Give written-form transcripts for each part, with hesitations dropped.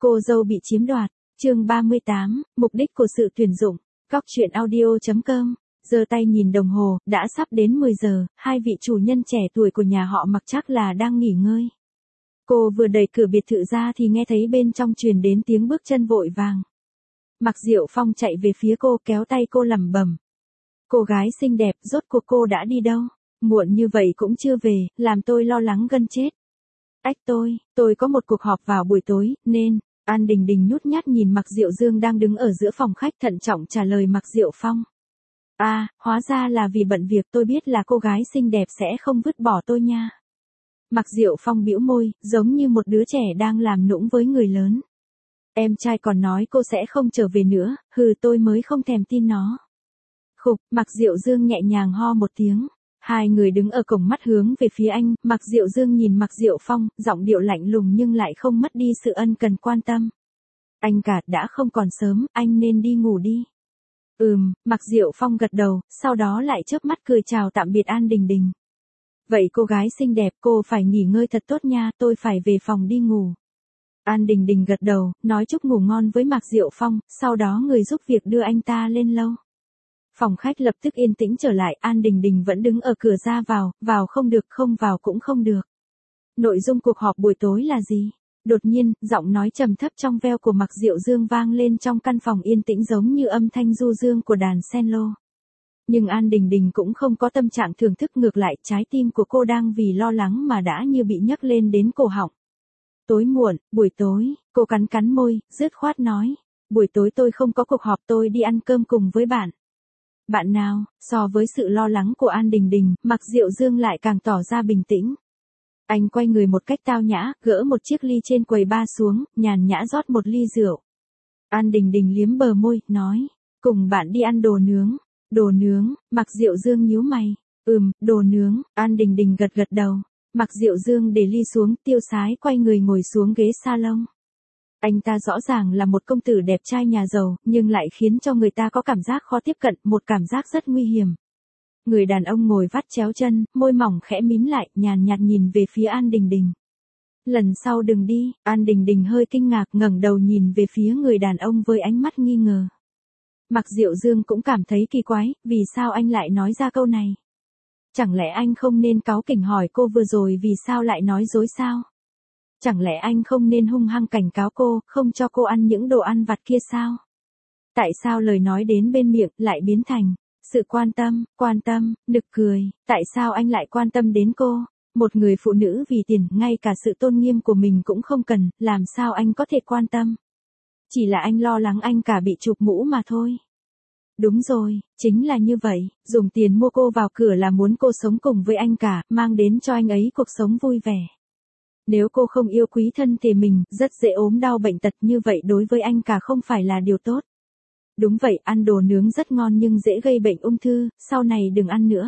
Cô dâu bị chiếm đoạt. Chương 38, mục đích của sự tuyển dụng. Góc truyện audio.com. Giơ tay nhìn đồng hồ, đã sắp đến 10 giờ, hai vị chủ nhân trẻ tuổi của nhà họ Mặc chắc là đang nghỉ ngơi. Cô vừa đẩy cửa biệt thự ra thì nghe thấy bên trong truyền đến tiếng bước chân vội vàng. Mạc Diệu Phong chạy về phía cô, kéo tay cô lẩm bẩm. Cô gái xinh đẹp, rốt cuộc cô đã đi đâu? Muộn như vậy cũng chưa về, làm tôi lo lắng gần chết. Ách tôi có một cuộc họp vào buổi tối, nên... An Đình Đình nhút nhát nhìn Mạc Diệu Dương đang đứng ở giữa phòng khách, thận trọng trả lời Mạc Diệu Phong. Hóa ra là vì bận việc, tôi biết là cô gái xinh đẹp sẽ không vứt bỏ tôi nha. Mạc Diệu Phong bĩu môi, giống như một đứa trẻ đang làm nũng với người lớn. Em trai còn nói cô sẽ không trở về nữa, tôi mới không thèm tin nó. Khục, Mạc Diệu Dương nhẹ nhàng ho một tiếng. Hai người đứng ở cổng mắt hướng về phía anh, Mạc Diệu Dương nhìn Mạc Diệu Phong, giọng điệu lạnh lùng nhưng lại không mất đi sự ân cần quan tâm. Anh cả, đã không còn sớm, anh nên đi ngủ đi. Mạc Diệu Phong gật đầu, sau đó lại chớp mắt cười chào tạm biệt An Đình Đình. Vậy cô gái xinh đẹp, cô phải nghỉ ngơi thật tốt nha, tôi phải về phòng đi ngủ. An Đình Đình gật đầu, nói chúc ngủ ngon với Mạc Diệu Phong, sau đó người giúp việc đưa anh ta lên lâu. Phòng khách lập tức yên tĩnh trở lại, An Đình Đình vẫn đứng ở cửa ra vào không được, không vào cũng không được. Nội dung cuộc họp buổi tối là gì? Đột nhiên, giọng nói trầm thấp trong veo của Mạc Diệu Dương vang lên trong căn phòng yên tĩnh giống như âm thanh du dương của đàn cello. Nhưng An Đình Đình cũng không có tâm trạng thưởng thức, ngược lại, trái tim của cô đang vì lo lắng mà đã như bị nhấc lên đến cổ họng. Tối muộn, buổi tối, cô cắn môi, dứt khoát nói. Buổi tối tôi không có cuộc họp, tôi đi ăn cơm cùng với bạn. Bạn nào? So với sự lo lắng của An Đình Đình, Mạc Diệu Dương lại càng tỏ ra bình tĩnh. Anh quay người một cách tao nhã, gỡ một chiếc ly trên quầy bar xuống, nhàn nhã rót một ly rượu. An Đình Đình liếm bờ môi, nói, cùng bạn đi ăn đồ nướng. Đồ nướng? Mạc Diệu Dương nhíu mày. Đồ nướng. An Đình Đình gật đầu. Mạc Diệu Dương để ly xuống, tiêu sái quay người ngồi xuống ghế salon. Anh ta rõ ràng là một công tử đẹp trai nhà giàu, nhưng lại khiến cho người ta có cảm giác khó tiếp cận, một cảm giác rất nguy hiểm. Người đàn ông ngồi vắt chéo chân, môi mỏng khẽ mím lại, nhàn nhạt nhìn về phía An Đình Đình. Lần sau đừng đi. An Đình Đình hơi kinh ngạc, ngẩng đầu nhìn về phía người đàn ông với ánh mắt nghi ngờ. Mạc Diệu Dương cũng cảm thấy kỳ quái, vì sao anh lại nói ra câu này? Chẳng lẽ anh không nên cáu kỉnh hỏi cô vừa rồi vì sao lại nói dối sao? Chẳng lẽ anh không nên hung hăng cảnh cáo cô, không cho cô ăn những đồ ăn vặt kia sao? Tại sao lời nói đến bên miệng lại biến thành sự quan tâm, nực cười, tại sao anh lại quan tâm đến cô? Một người phụ nữ vì tiền, ngay cả sự tôn nghiêm của mình cũng không cần, làm sao anh có thể quan tâm? Chỉ là anh lo lắng anh cả bị chụp mũ mà thôi. Đúng rồi, chính là như vậy, dùng tiền mua cô vào cửa là muốn cô sống cùng với anh cả, mang đến cho anh ấy cuộc sống vui vẻ. Nếu cô không yêu quý thân thể mình, rất dễ ốm đau bệnh tật, như vậy đối với anh cả không phải là điều tốt. Đúng vậy, ăn đồ nướng rất ngon nhưng dễ gây bệnh ung thư, sau này đừng ăn nữa.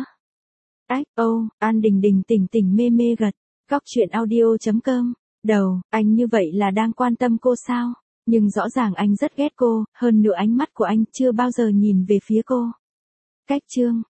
An Đình Đình tỉnh mê mê gật. Góc truyện audio.com. Anh như vậy là đang quan tâm cô sao? Nhưng rõ ràng anh rất ghét cô, hơn nữa ánh mắt của anh chưa bao giờ nhìn về phía cô. Cách chương.